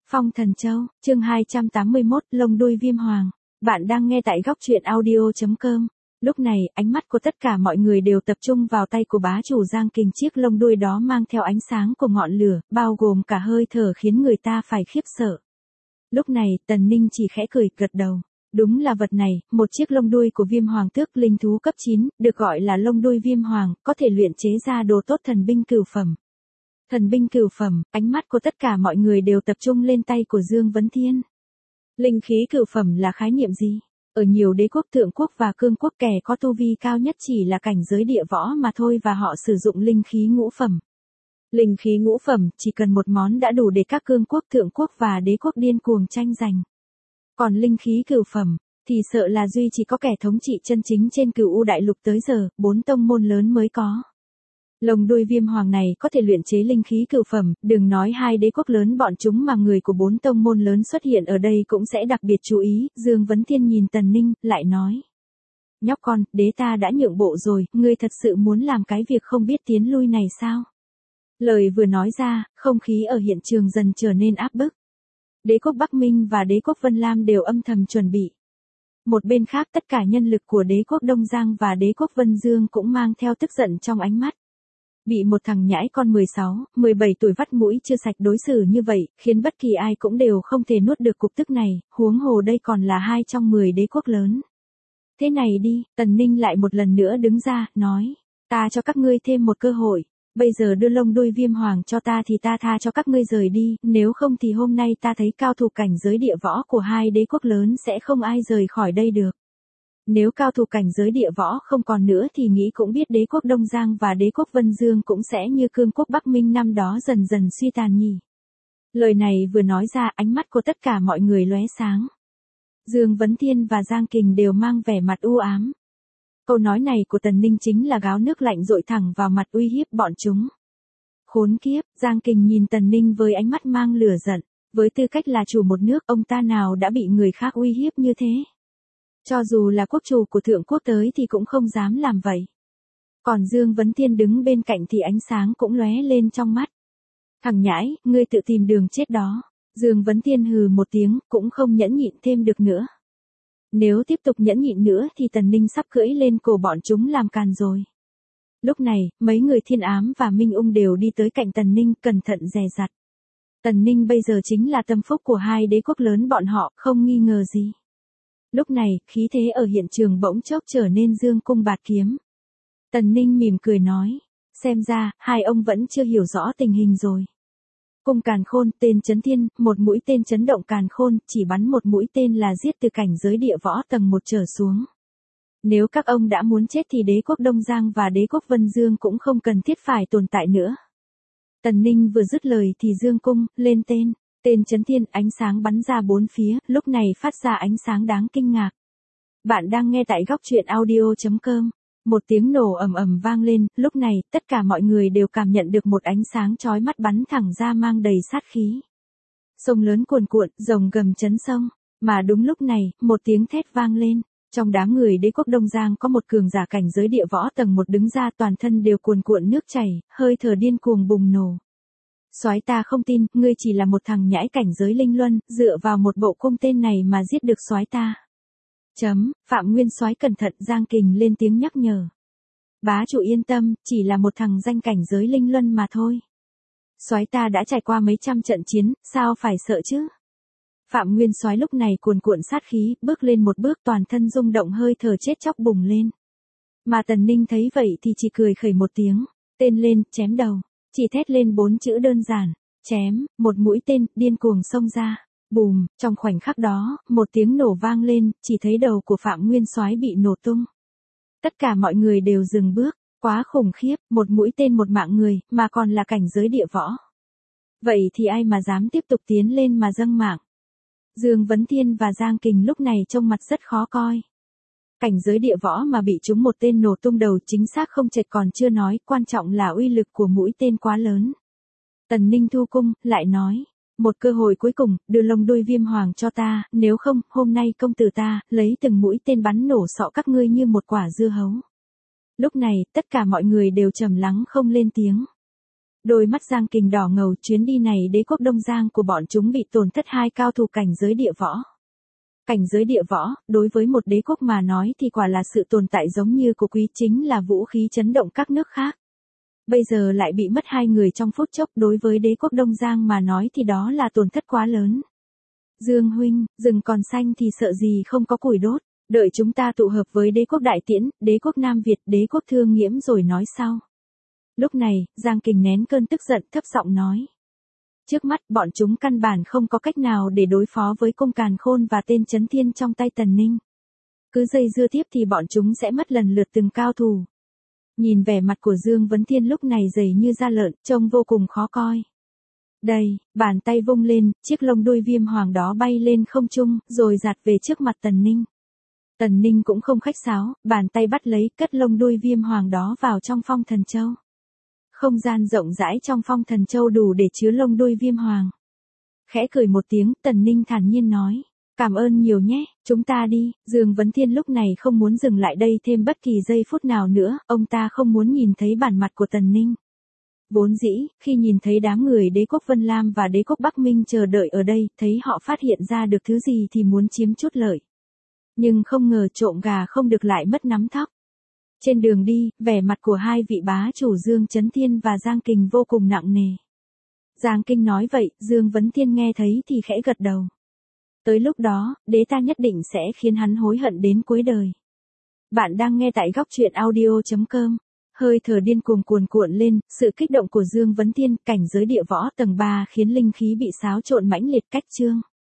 Phong Thần Châu, chương 281, lông đuôi viêm hoàng. Bạn đang nghe tại góc truyện audio.com. Lúc này, ánh mắt của tất cả mọi người đều tập trung vào tay của bá chủ Giang Kình, chiếc lông đuôi đó mang theo ánh sáng của ngọn lửa, bao gồm cả hơi thở khiến người ta phải khiếp sợ. Lúc này, Tần Ninh chỉ khẽ cười, gật đầu. Đúng là vật này, một chiếc lông đuôi của viêm hoàng tước linh thú cấp 9, được gọi là lông đuôi viêm hoàng, có thể luyện chế ra đồ tốt thần binh cửu phẩm. Thần binh cửu phẩm, ánh mắt của tất cả mọi người đều tập trung lên tay của Dương Vấn Thiên. Linh khí cửu phẩm là khái niệm gì? Ở nhiều đế quốc, thượng quốc và cương quốc, kẻ có tu vi cao nhất chỉ là cảnh giới địa võ mà thôi, và họ sử dụng linh khí ngũ phẩm. Linh khí ngũ phẩm chỉ cần một món đã đủ để các cương quốc, thượng quốc và đế quốc điên cuồng tranh giành. Còn linh khí cửu phẩm thì sợ là duy chỉ có kẻ thống trị chân chính trên Cửu U đại lục tới giờ, 4 tông môn lớn mới có. Lông đuôi viêm hoàng này có thể luyện chế linh khí cửu phẩm, đừng nói hai đế quốc lớn bọn chúng mà người của 4 tông môn lớn xuất hiện ở đây cũng sẽ đặc biệt chú ý. Dương Vấn Thiên nhìn Tần Ninh, lại nói. Nhóc con, đế ta đã nhượng bộ rồi, ngươi thật sự muốn làm cái việc không biết tiến lui này sao? Lời vừa nói ra, không khí ở hiện trường dần trở nên áp bức. Đế quốc Bắc Minh và đế quốc Vân Lam đều âm thầm chuẩn bị. Một bên khác, tất cả nhân lực của đế quốc Đông Giang và đế quốc Vân Dương cũng mang theo tức giận trong ánh mắt. Bị một thằng nhãi con 16, 17 tuổi vắt mũi chưa sạch đối xử như vậy, khiến bất kỳ ai cũng đều không thể nuốt được cục tức này, huống hồ đây còn là 2 trong 10 đế quốc lớn. Thế này đi, Tần Ninh lại một lần nữa đứng ra, nói, ta cho các ngươi thêm một cơ hội, bây giờ đưa lông đuôi viêm hoàng cho ta thì ta tha cho các ngươi rời đi, nếu không thì hôm nay ta thấy cao thủ cảnh giới địa võ của hai đế quốc lớn sẽ không ai rời khỏi đây được. Nếu cao thủ cảnh giới địa võ không còn nữa thì nghĩ cũng biết đế quốc Đông Giang và đế quốc Vân Dương cũng sẽ như cương quốc Bắc Minh năm đó dần dần suy tàn nhỉ. Lời này vừa nói ra, ánh mắt của tất cả mọi người lóe sáng. Dương Vấn Thiên và Giang Kình đều mang vẻ mặt u ám. Câu nói này của Tần Ninh chính là gáo nước lạnh dội thẳng vào mặt uy hiếp bọn chúng. Khốn kiếp, Giang Kình nhìn Tần Ninh với ánh mắt mang lửa giận. Với tư cách là chủ một nước, ông ta nào đã bị người khác uy hiếp như thế? Cho dù là quốc chủ của thượng quốc tới thì cũng không dám làm vậy. Còn Dương Vấn Thiên đứng bên cạnh thì ánh sáng cũng lóe lên trong mắt. Thằng nhãi, ngươi tự tìm đường chết đó. Dương Vấn Thiên hừ một tiếng, cũng không nhẫn nhịn thêm được nữa. Nếu tiếp tục nhẫn nhịn nữa thì Tần Ninh sắp cưỡi lên cổ bọn chúng làm càn rồi. Lúc này, mấy người Thiên Ám và Minh Ung đều đi tới cạnh Tần Ninh, cẩn thận dè dặt. Tần Ninh bây giờ chính là tâm phúc của hai đế quốc lớn bọn họ, không nghi ngờ gì. Lúc này, khí thế ở hiện trường bỗng chốc trở nên dương cung bạt kiếm. Tần Ninh mỉm cười nói, xem ra, hai ông vẫn chưa hiểu rõ tình hình rồi. Cung càn khôn, tên chấn thiên, một mũi tên chấn động càn khôn, chỉ bắn một mũi tên là giết từ cảnh giới địa võ tầng 1 trở xuống. Nếu các ông đã muốn chết thì đế quốc Đông Giang và đế quốc Vân Dương cũng không cần thiết phải tồn tại nữa. Tần Ninh vừa dứt lời thì dương cung, lên tên. Tên chấn thiên, ánh sáng bắn ra bốn phía, lúc này phát ra ánh sáng đáng kinh ngạc. Bạn đang nghe tại góc truyện audio.com. Một tiếng nổ ầm ầm vang lên, lúc này, tất cả mọi người đều cảm nhận được một ánh sáng chói mắt bắn thẳng ra mang đầy sát khí. Sông lớn cuồn cuộn, rồng gầm chấn sông. Mà đúng lúc này, một tiếng thét vang lên. Trong đám người đế quốc Đông Giang có một cường giả cảnh giới địa võ tầng 1 đứng ra, toàn thân đều cuồn cuộn nước chảy, hơi thở điên cuồng bùng nổ. Soái ta không tin, ngươi chỉ là một thằng nhãi cảnh giới linh luân, dựa vào một bộ cung tên này mà giết được soái ta. Phạm Nguyên soái cẩn thận, Giang Kình lên tiếng nhắc nhở. Bá chủ yên tâm, chỉ là một thằng danh cảnh giới linh luân mà thôi. Soái ta đã trải qua mấy trăm trận chiến, sao phải sợ chứ? Phạm Nguyên soái lúc này cuồn cuộn sát khí, bước lên một bước, toàn thân rung động, hơi thở chết chóc bùng lên. Mà Tần Ninh thấy vậy thì chỉ cười khẩy một tiếng, tên lên, chém đầu. Chỉ thét lên 4 chữ đơn giản, chém, một mũi tên, điên cuồng xông ra, bùm, trong khoảnh khắc đó, một tiếng nổ vang lên, chỉ thấy đầu của Phạm Nguyên soái bị nổ tung. Tất cả mọi người đều dừng bước, quá khủng khiếp, một mũi tên một mạng người, mà còn là cảnh giới địa võ. Vậy thì ai mà dám tiếp tục tiến lên mà dâng mạng? Dương Vấn Thiên và Giang Kình lúc này trông mặt rất khó coi. Cảnh giới địa võ mà bị trúng một tên nổ tung đầu chính xác không chệch còn chưa nói, quan trọng là uy lực của mũi tên quá lớn. Tần Ninh thu cung, lại nói, một cơ hội cuối cùng, đưa lông đuôi viêm hoàng cho ta, nếu không, hôm nay công tử ta, lấy từng mũi tên bắn nổ sọ các ngươi như một quả dưa hấu. Lúc này, tất cả mọi người đều trầm lắng không lên tiếng. Đôi mắt Giang Kình đỏ ngầu, chuyến đi này đế quốc Đông Giang của bọn chúng bị tổn thất 2 cao thủ cảnh giới địa võ. Cảnh giới địa võ, đối với một đế quốc mà nói thì quả là sự tồn tại giống như của Quý, chính là vũ khí chấn động các nước khác. Bây giờ lại bị mất 2 người trong phút chốc, đối với đế quốc Đông Giang mà nói thì đó là tổn thất quá lớn. Dương huynh, rừng còn xanh thì sợ gì không có củi đốt, đợi chúng ta tụ hợp với đế quốc Đại Tiễn, đế quốc Nam Việt, đế quốc Thương Nghiễm rồi nói sau. Lúc này, Giang Kình nén cơn tức giận thấp giọng nói. Trước mắt bọn chúng căn bản không có cách nào để đối phó với cung Càn Khôn và tên Chấn Thiên trong tay Tần Ninh. Cứ dây dưa tiếp thì bọn chúng sẽ mất lần lượt từng cao thủ. Nhìn vẻ mặt của Dương Vấn Thiên lúc này dày như da lợn, trông vô cùng khó coi. Đây, bàn tay vung lên, chiếc lông đuôi viêm hoàng đó bay lên không trung, rồi giạt về trước mặt Tần Ninh. Tần Ninh cũng không khách sáo, bàn tay bắt lấy, cất lông đuôi viêm hoàng đó vào trong phong thần châu. Không gian rộng rãi trong phong thần châu đủ để chứa lông đuôi viêm hoàng. Khẽ cười một tiếng, Tần Ninh thản nhiên nói. Cảm ơn nhiều nhé, chúng ta đi. Dương Vấn Thiên lúc này không muốn dừng lại đây thêm bất kỳ giây phút nào nữa, ông ta không muốn nhìn thấy bản mặt của Tần Ninh. Vốn dĩ, khi nhìn thấy đám người đế quốc Vân Lam và đế quốc Bắc Minh chờ đợi ở đây, thấy họ phát hiện ra được thứ gì thì muốn chiếm chút lợi. Nhưng không ngờ trộm gà không được lại mất nắm thóc. Trên đường đi, vẻ mặt của hai vị bá chủ Dương Chấn Thiên và Giang Kình vô cùng nặng nề. Giang Kình nói vậy, Dương Vấn Thiên nghe thấy thì khẽ gật đầu. Tới lúc đó, đế ta nhất định sẽ khiến hắn hối hận đến cuối đời. Bạn đang nghe tại góc truyện audio.com. Hơi thở điên cuồng cuồn cuộn lên, sự kích động của Dương Vấn Thiên, cảnh giới địa võ tầng 3 khiến linh khí bị xáo trộn mãnh liệt cách chương.